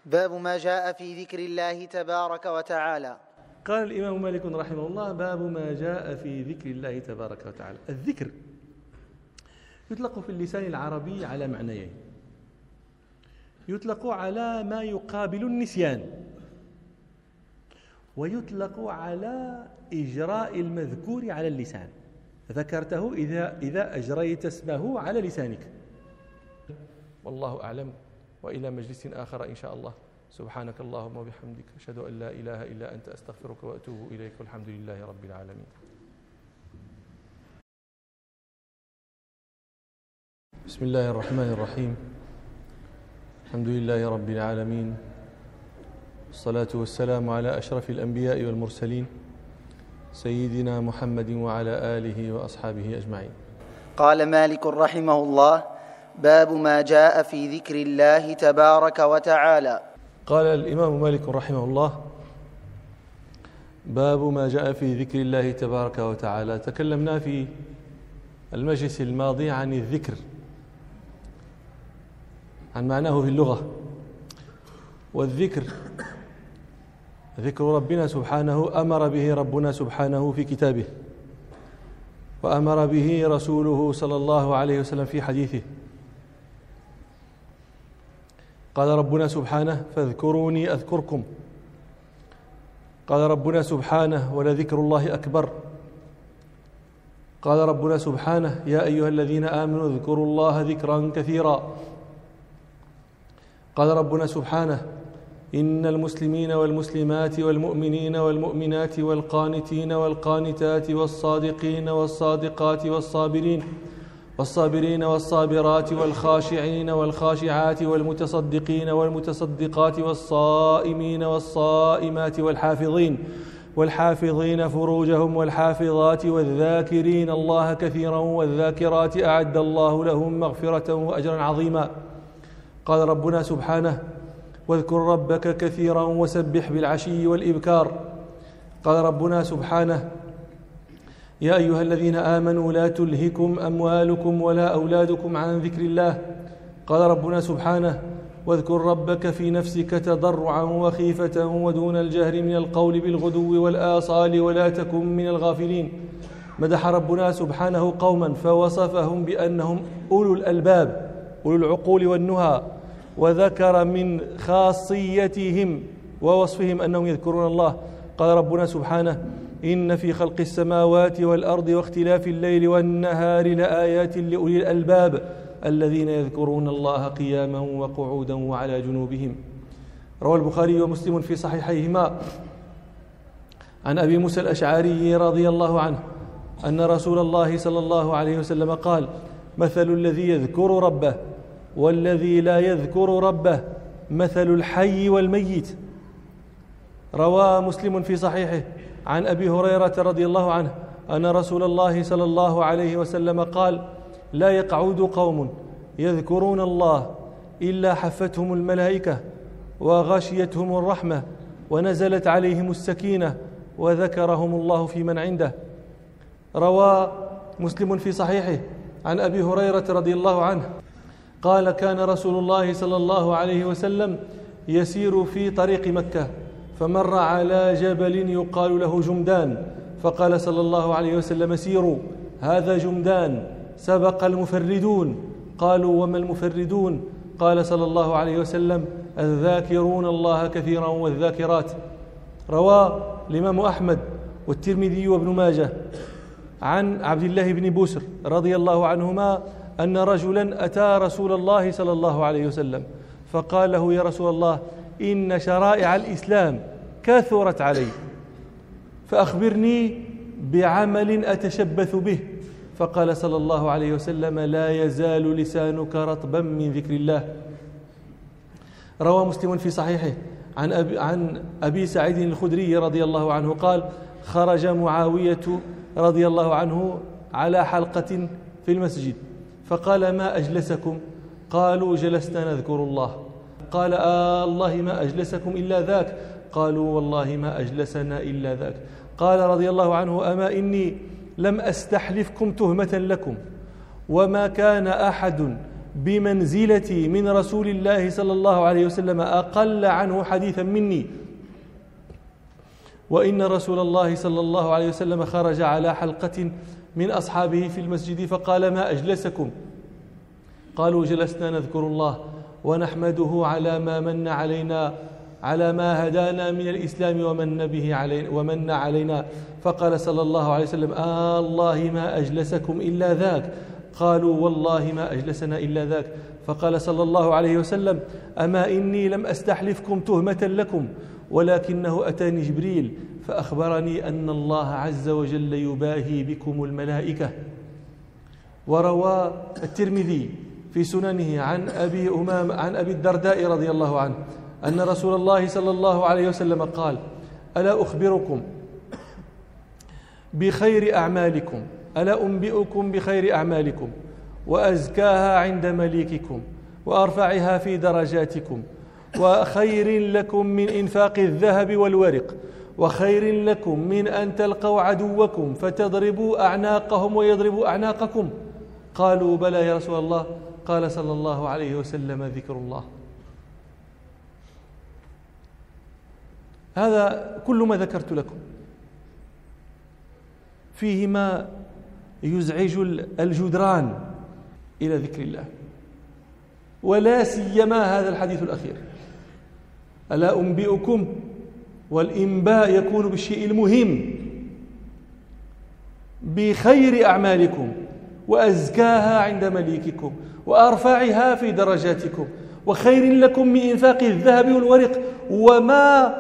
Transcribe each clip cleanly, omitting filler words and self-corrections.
باب ما جاء في ذكر الله تبارك وتعالى. قال الإمام مالك رحمه الله: باب ما جاء في ذكر الله تبارك وتعالى. الذكر يطلق في اللسان العربي على معنيين: يطلق على ما يقابل النسيان، ويطلق على إجراء المذكور على اللسان. ذكرته إذا أجريت اسمه على لسانك. والله أعلم، وإلى مجلس آخر إن شاء الله. سبحانك اللهم وبحمدك، أشهد أن لا إله إلا أنت، أستغفرك وأتوب إليك، والحمد لله رب العالمين. بسم الله الرحمن الرحيم. الحمد لله رب العالمين، والصلاة والسلام على أشرف الأنبياء والمرسلين، سيدنا محمد وعلى آله وأصحابه أجمعين. قال مالك رحمه الله: باب ما جاء في ذكر الله تبارك وتعالى. قال الإمام مالك رحمه الله: باب ما جاء في ذكر الله تبارك وتعالى. تكلمنا في المجلس الماضي عن الذكر، عن معناه في اللغة. والذكر ذكر ربنا سبحانه أمر به ربنا سبحانه في كتابه، وأمر به رسوله صلى الله عليه وسلم في حديثه. قال ربنا سبحانه: فاذكروني أذكركم. قال ربنا سبحانه: ولذكر الله أكبر. قال ربنا سبحانه: يا أيها الذين آمنوا اذكروا الله ذكرا كثيرا. قال ربنا سبحانه: إن المسلمين والمسلمات والمؤمنين والمؤمنات والقانتين والقانتات والصادقين والصادقات والصابرين والصابرات والخاشعين والخاشعات والمتصدقين والمتصدقات والصائمين والصائمات والحافظين فروجهم والحافظات والذاكرين الله كثيرا والذاكرات أعد الله لهم مغفرة وأجرا عظيما. قال ربنا سبحانه: واذكر ربك كثيرا وسبح بالعشي والإبكار. قال ربنا سبحانه: يا أيها الذين آمنوا لا تلهكم أموالكم ولا أولادكم عن ذكر الله. قال ربنا سبحانه: واذكر ربك في نفسك تضرعا وخيفة ودون الجهر من القول بالغدو والآصال ولا تكن من الغافلين. مدح ربنا سبحانه قوما فوصفهم بأنهم أولو الألباب، أولو العقول والنهى، وذكر من خاصيتهم ووصفهم أنهم يذكرون الله. قال ربنا سبحانه: إن في خلق السماوات والأرض واختلاف الليل والنهار لآيات لأولي الألباب الذين يذكرون الله قياما وقعودا وعلى جنوبهم. روى البخاري ومسلم في صحيحيهما عن أبي موسى الأشعري رضي الله عنه أن رسول الله صلى الله عليه وسلم قال: مثل الذي يذكر ربه والذي لا يذكر ربه مثل الحي والميت. روى مسلم في صحيحه عن أبي هريرة رضي الله عنه أن رسول الله صلى الله عليه وسلم قال: لا يقعد قوم يذكرون الله إلا حفتهم الملائكة وغشيتهم الرحمة ونزلت عليهم السكينة وذكرهم الله في من عنده. روى مسلم في صحيحه عن أبي هريرة رضي الله عنه قال: كان رسول الله صلى الله عليه وسلم يسير في طريق مكة فمر على جبل يقال له جمدان، فقال صلى الله عليه وسلم: سيروا، هذا جمدان، سبق المفردون. قالوا: وما المفردون؟ قال صلى الله عليه وسلم: الذاكرون الله كثيرا والذاكرات. روى الإمام أحمد والترمذي وابن ماجه عن عبد الله بن بوسر رضي الله عنهما أن رجلا أتى رسول الله صلى الله عليه وسلم فقال له: يا رسول الله، إن شرائع الإسلام كثرت علي، فأخبرني بعمل أتشبث به. فقال صلى الله عليه وسلم: لا يزال لسانك رطبا من ذكر الله. روى مسلم في صحيحه عن أبي سعيد الخدري رضي الله عنه قال: خرج معاوية رضي الله عنه على حلقة في المسجد فقال: ما أجلسكم؟ قالوا: جلسنا نذكر الله. قال: الله ما أجلسكم إلا ذاك؟ قالوا: والله ما أجلسنا إلا ذاك. قال رضي الله عنه: أما إني لم أستحلفكم تهمة لكم، وما كان أحد بمنزلتي من رسول الله صلى الله عليه وسلم أقل عنه حديثا مني، وإن رسول الله صلى الله عليه وسلم خرج على حلقة من أصحابه في المسجد فقال: ما أجلسكم؟ قالوا: جلسنا نذكر الله ونحمده على ما من علينا، على ما هدانا من الإسلام ومن علينا. فقال صلى الله عليه وسلم: الله ما أجلسكم إلا ذاك. قالوا: والله ما أجلسنا إلا ذاك. فقال صلى الله عليه وسلم: أما إني لم أستحلفكم تهمة لكم، ولكنه أتاني جبريل فأخبرني أن الله عز وجل يباهي بكم الملائكة. وروى الترمذي في سننه عن أبي الدرداء رضي الله عنه أن رسول الله صلى الله عليه وسلم قال: ألا أخبركم بخير أعمالكم؟ ألا أنبئكم بخير أعمالكم وأزكاها عند مليككم وأرفعها في درجاتكم، وخير لكم من إنفاق الذهب والورق، وخير لكم من أن تلقوا عدوكم فتضربوا أعناقهم ويضربوا أعناقكم؟ قالوا: بلى يا رسول الله. قال صلى الله عليه وسلم: ذكر الله. هذا كل ما ذكرت لكم فيه ما يزعج الجدران إلى ذكر الله، ولا سيما هذا الحديث الأخير: ألا أنبئكم؟ والإنباء يكون بالشيء المهم، بخير أعمالكم وأزكاها عند مليككم وأرفعها في درجاتكم، وخير لكم من إنفاق الذهب والورق، وما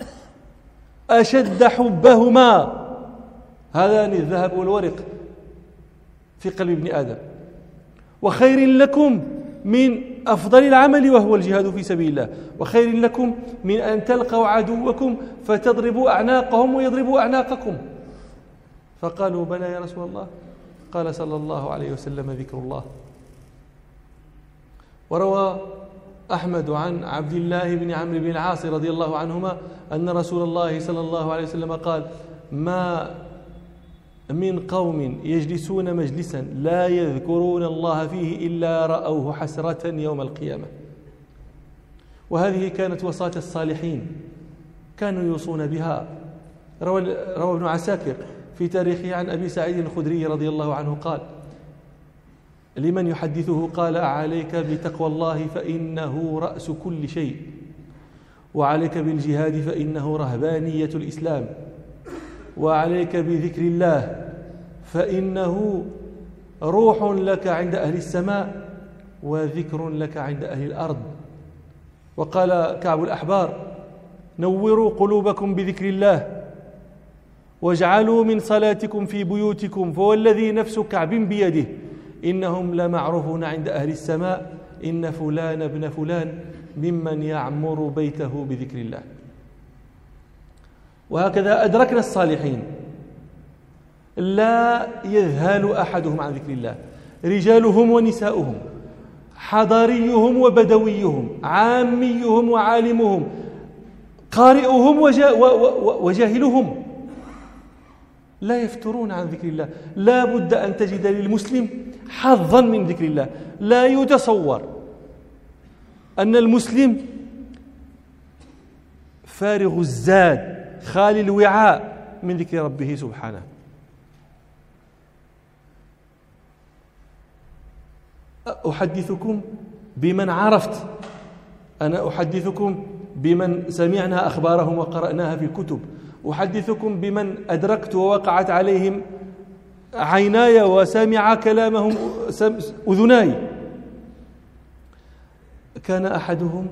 أشد حبهما هذان الذهب والورق في قلب ابن آدم، وخير لكم من أفضل العمل وهو الجهاد في سبيل الله، وخير لكم من أن تلقوا عدوكم فتضربوا أعناقهم ويضربوا أعناقكم. فقالوا: بلى يا رسول الله. قال صلى الله عليه وسلم: ذكر الله. وروى أحمد عن عبد الله بن عمرو بن العاص رضي الله عنهما أن رسول الله صلى الله عليه وسلم قال: ما من قوم يجلسون مجلسا لا يذكرون الله فيه إلا رأوه حسرة يوم القيامة. وهذه كانت وصاة الصالحين، كانوا يوصون بها. روى ابن عساكر في تاريخه عن أبي سعيد الخدري رضي الله عنه قال لمن يحدثه: قال: عليك بتقوى الله فإنه رأس كل شيء، وعليك بالجهاد فإنه رهبانية الإسلام، وعليك بذكر الله فإنه روح لك عند أهل السماء وذكر لك عند أهل الأرض. وقال كعب الأحبار: نوروا قلوبكم بذكر الله، واجعلوا من صلاتكم في بيوتكم، فوالذي نفس كعب بيده إنهم لمعروفون عند أهل السماء، إن فلان ابن فلان ممن يعمر بيته بذكر الله. وهكذا أدركنا الصالحين لا يذهل أحدهم عن ذكر الله، رجالهم ونساؤهم، حضريهم وبدويهم، عاميهم وعالمهم، قارئهم وجاهلهم، لا يفترون عن ذكر الله. لا بد أن تجد للمسلم حظا من ذكر الله. لا يتصور أن المسلم فارغ الزاد خالي الوعاء من ذكر ربه سبحانه. أحدثكم بمن عرفت، أنا أحدثكم بمن سمعنا أخبارهم وقرأناها في الكتب، أحدثكم بمن أدركت ووقعت عليهم عيناي وسمع كلامهم أذناي. كان أحدهم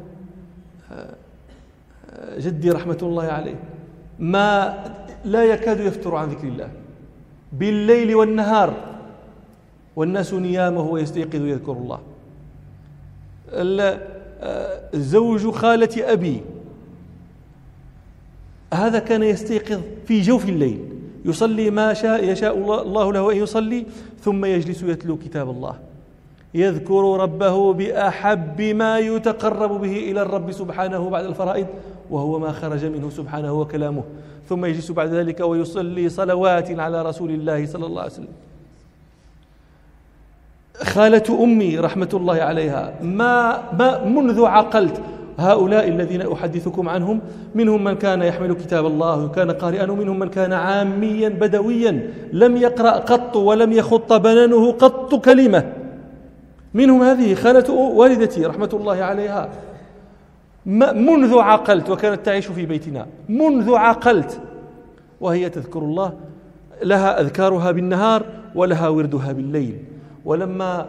جدي رحمة الله عليه ما لا يكاد يفتر عن ذكر الله بالليل والنهار، والناس نيام وهو يستيقظ يذكر الله. زوج خالة أبي هذا كان يستيقظ في جوف الليل، يصلي ما يشاء الله له أن يصلي، ثم يجلس يتلو كتاب الله، يذكر ربه بأحب ما يتقرب به إلى الرب سبحانه بعد الفرائض، وهو ما خرج منه سبحانه وكلامه، ثم يجلس بعد ذلك ويصلي صلوات على رسول الله صلى الله عليه وسلم. خالة أمي رحمة الله عليها ما منذ عقلت هؤلاء الذين أحدثكم عنهم، منهم من كان يحمل كتاب الله وكان قارئا، ومنهم من كان عاميا بدويا لم يقرأ قط ولم يخط بنانه قط كلمة. منهم هذه خالة والدتي رحمة الله عليها، منذ عقلت، وكانت تعيش في بيتنا منذ عقلت وهي تذكر الله، لها أذكارها بالنهار ولها وردها بالليل. ولما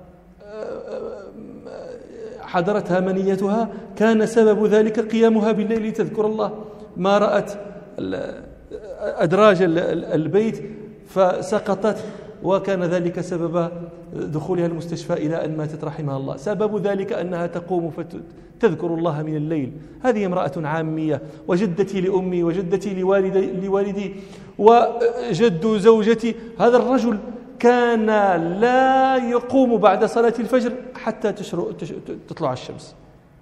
حضرتها منيتها كان سبب ذلك قيامها بالليل تذكر الله، ما رأت أدراج البيت فسقطت، وكان ذلك سبب دخولها المستشفى إلى أن ماتت رحمها الله. سبب ذلك أنها تقوم فتذكر الله من الليل. هذه امرأة عامية، وجدتي لأمي وجدتي لوالدي وجد زوجتي. هذا الرجل كان لا يقوم بعد صلاة الفجر حتى تطلع الشمس.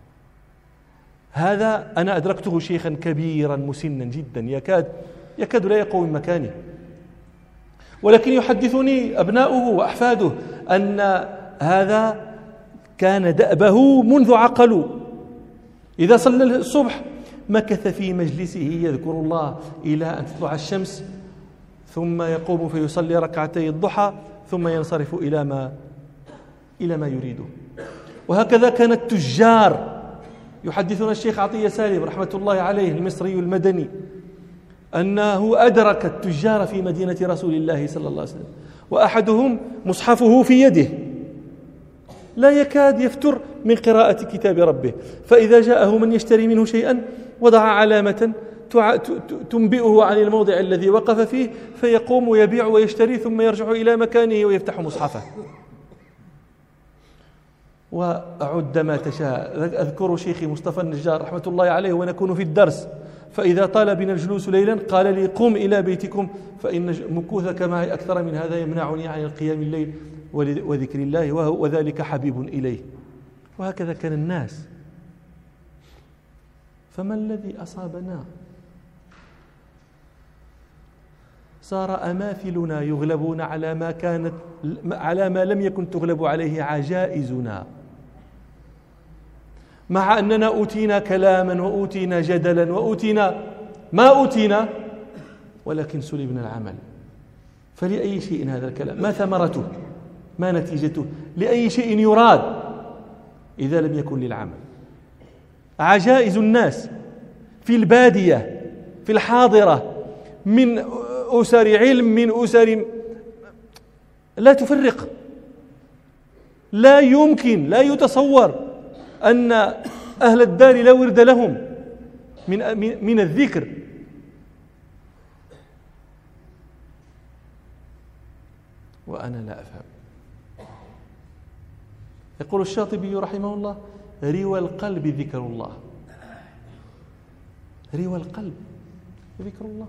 هذا أنا أدركته شيخا كبيرا مسنا جدا، يكاد لا يقوم من مكانه، ولكن يحدثني أبناؤه وأحفاده أن هذا كان دأبه منذ عقلوا. إذا صلى الصبح مكث في مجلسه يذكر الله إلى أن تطلع الشمس، ثم يقوم فيصلي ركعتي الضحى، ثم ينصرف إلى ما يريده. وهكذا كان التجار. يحدثنا الشيخ عطية سالم رحمة الله عليه المصري المدني أنه أدرك التجار في مدينة رسول الله صلى الله عليه وسلم، وأحدهم مصحفه في يده لا يكاد يفتر من قراءة كتاب ربه، فإذا جاءه من يشتري منه شيئا وضع علامة تنبئه عن الموضع الذي وقف فيه، فيقوم ويبيع ويشتري، ثم يرجع إلى مكانه ويفتح مصحفه. وأعد ما تشاء. أذكر شيخي مصطفى النجار رحمة الله عليه ونكون في الدرس، فإذا طال بنا الجلوس ليلا قال لي: قم إلى بيتكم فإن مكوثك معي أكثر من هذا يمنعني عن القيام الليل وذكر الله، وذلك حبيب إليه. وهكذا كان الناس. فما الذي أصابنا؟ صار أماثلنا يغلبون على ما لم يكن تغلب عليه عجائزنا، مع أننا أوتينا كلاما وأوتينا جدلا وأوتينا ما أوتينا، ولكن سلبنا العمل. فلأي شيء هذا الكلام؟ ما ثمرته؟ ما نتيجته؟ لأي شيء يراد إذا لم يكن للعمل؟ عجائز الناس في البادية في الحاضرة، من أسر علم، من أسر لا تفرق. لا يمكن، لا يتصور أن أهل الدار لا ورد لهم من الذكر. وأنا لا أفهم. يقول الشاطبي رحمه الله: روى القلب ذكر الله. روى القلب ذكر الله.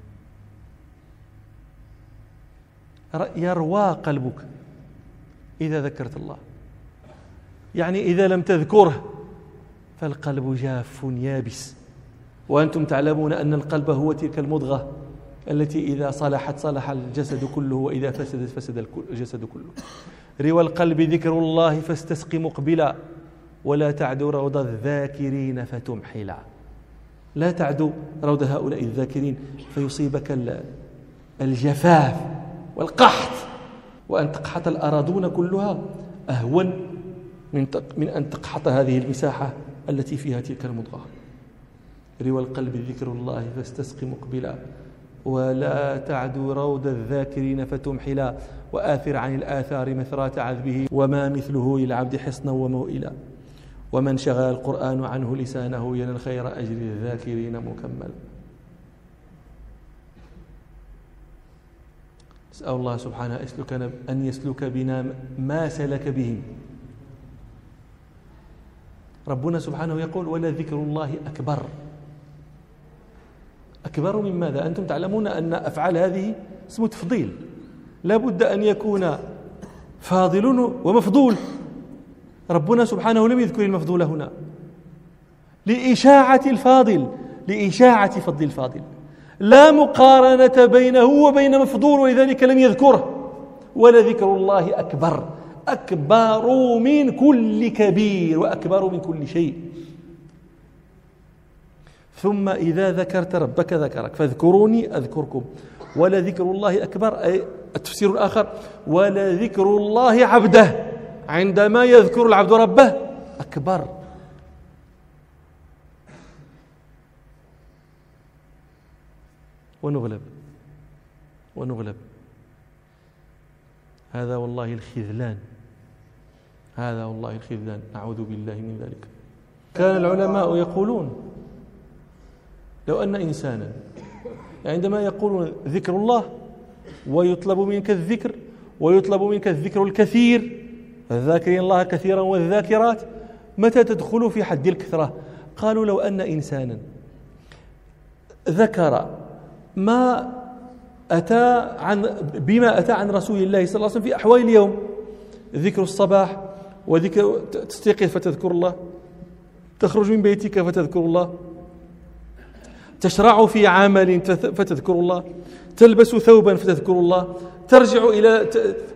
يروى قلبك إذا ذكرت الله، يعني إذا لم تذكره فالقلب جاف يابس. وأنتم تعلمون أن القلب هو تلك المضغة التي إذا صلحت صلح الجسد كله، وإذا فسدت فسد الجسد كله. روى القلب ذكر الله فاستسق مقبلا، ولا تعدو روض الذاكرين فتمحلا. لا تعدو روض هؤلاء الذاكرين فيصيبك الجفاف والقحط، وأن تقحط الأراضون كلها أهون من أن تقحط هذه المساحة التي فيها تلك المضغة. روى القلب ذكر الله فاستسق مقبلا، ولا تعدو روض الذاكرين فتمحلا، وآثر عن الآثار مثرات عذبه، وما مثله للعبد حصنا وموئلا، ومن شغل القرآن عنه لسانه ينال خير أجر الذاكرين مكمل. أسأل الله سبحانه أن يسلك بنا ما سلك بهم. ربنا سبحانه يقول: ولا ذكر الله أكبر. أكبر من ماذا؟ أنتم تعلمون أن أفعال هذه اسم تفضيل، لا بد أن يكون فاضل ومفضول. ربنا سبحانه لم يذكر المفضول هنا لإشاعة الفاضل، لإشاعة فضل الفاضل، لا مقارنة بينه وبين مفضول، ولذلك لم يذكره. ولذكر الله أكبر، أكبر من كل كبير وأكبر من كل شيء. ثم إذا ذكرت ربك ذكرك، فاذكروني أذكركم، ولذكر الله أكبر. أي التفسير الآخر ولذكر الله عبده، عندما يذكر العبد ربه أكبر. ونغلب. هذا والله الخذلان، نعوذ بالله من ذلك. كان العلماء يقولون لو أن إنسانا عندما يقولون ذكر الله ويطلب منك الذكر ويطلب منك الذكر الكثير، الذاكرين الله كثيرا والذاكرات، متى تدخل في حد الكثرة؟ قالوا لو أن إنسانا ذكر بما أتى عن رسول الله صلى الله عليه وسلم في أحوال اليوم، ذكر الصباح، وذكر تستيقظ فتذكر الله، تخرج من بيتك فتذكر الله، تشرع في عمل فتذكر الله، تلبس ثوبا فتذكر الله، ترجع إلى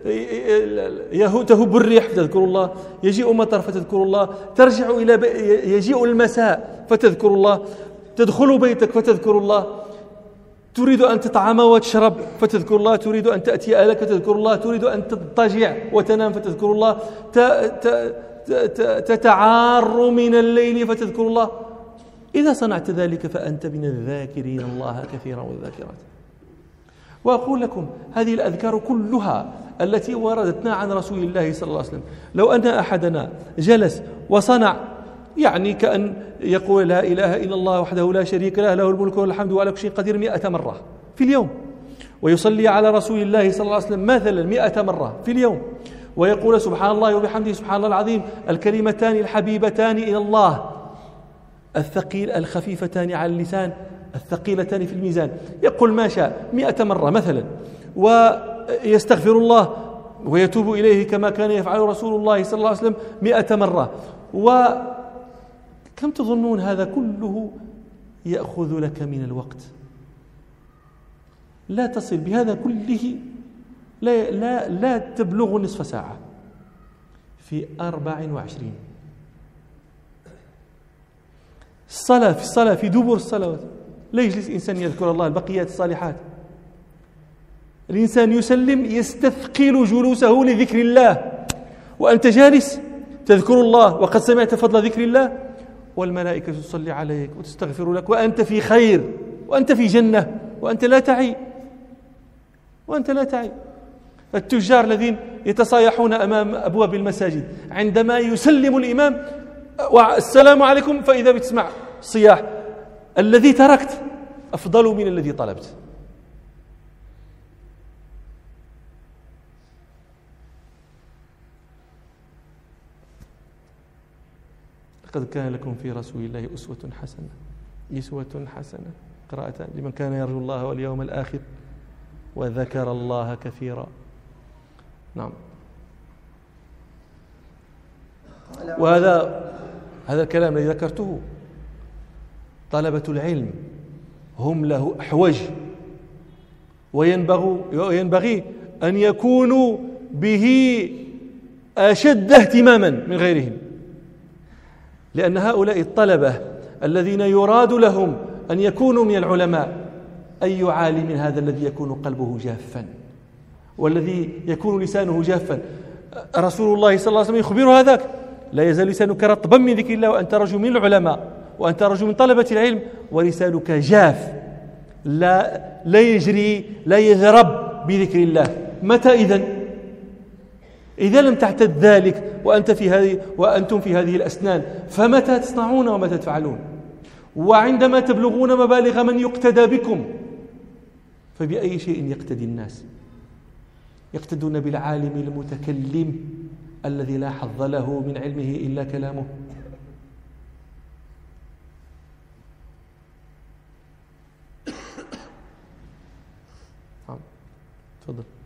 تهب الريح فتذكر الله، يجيء مطر فتذكر الله، ترجع يجيء المساء فتذكر الله، تدخل بيتك فتذكر الله، تريد أن تطعم وتشرب فتذكر الله، تريد أن تأتي أهلك فتذكر الله، تريد أن تضطجع وتنام فتذكر الله، تتعار من الليل فتذكر الله. إذا صنعت ذلك فأنت من الذاكرين الله كثيرا والذاكرات. وأقول لكم هذه الأذكار كلها التي وردتنا عن رسول الله صلى الله عليه وسلم، لو أن أحدنا جلس وصنع يعني كأن يقول لا إله إلا الله وحده لا شريك له، له الملك والحمد وعلى كل شيء قدير 100 مرة في اليوم، ويصلي على رسول الله صلى الله عليه وسلم مثلا 100 مرة في اليوم، ويقول سبحان الله وبحمده سبحان الله العظيم، الكلمتان الحبيبتان إلى الله، الخفيفتان على اللسان، الثقيلتان في الميزان، يقول ما شاء 100 مرة مثلا، ويستغفر الله ويتوب إليه كما كان يفعل رسول الله صلى الله عليه وسلم 100 مرة. وكم تظنون هذا كله يأخذ لك من الوقت؟ لا تصل بهذا كله، لا تبلغ نصف ساعة في 24. الصلاة في دبر الصلوات لا يجلس إنسان يذكر الله البقيات الصالحات. الإنسان يسلم يستثقل جلوسه لذكر الله، وأنت جالس تذكر الله وقد سمعت فضل ذكر الله، والملائكة تصلي عليك وتستغفر لك، وأنت في خير وأنت في جنة وأنت لا تعي. التجار الذين يتصايحون أمام أبواب المساجد عندما يسلم الإمام والسلام عليكم فإذا بتسمع صياح، الذي تركت أفضل من الذي طلبت. لقد كان لكم في رسول الله أسوة حسنة قراءتان لمن كان يرجو الله واليوم الآخر وذكر الله كثيرا. نعم. وهذا الكلام الذي ذكرته طلبة العلم هم له أحوج، وينبغي أن يكونوا به أشد اهتماما من غيرهم، لأن هؤلاء الطلبة الذين يراد لهم أن يكونوا من العلماء، أي عالم هذا الذي يكون قلبه جافا والذي يكون لسانه جافا؟ رسول الله صلى الله عليه وسلم يخبر هذاك: لا يزال لسانك رطبا من ذكر الله وأنت رجل من العلماء وأنت رجل من طلبة العلم، ولسانك جاف لا يجري لا يذرب بذكر الله. متى إذا لم تعتد ذلك وأنتم في هذه الأسنان، فمتى تصنعون ومتى تفعلون؟ وعندما تبلغون مبالغ من يقتدى بكم، فبأي شيء يقتدي الناس؟ يقتدون بالعالم المتكلم الذي لا حظ له من علمه إلا كلامه. تفضل.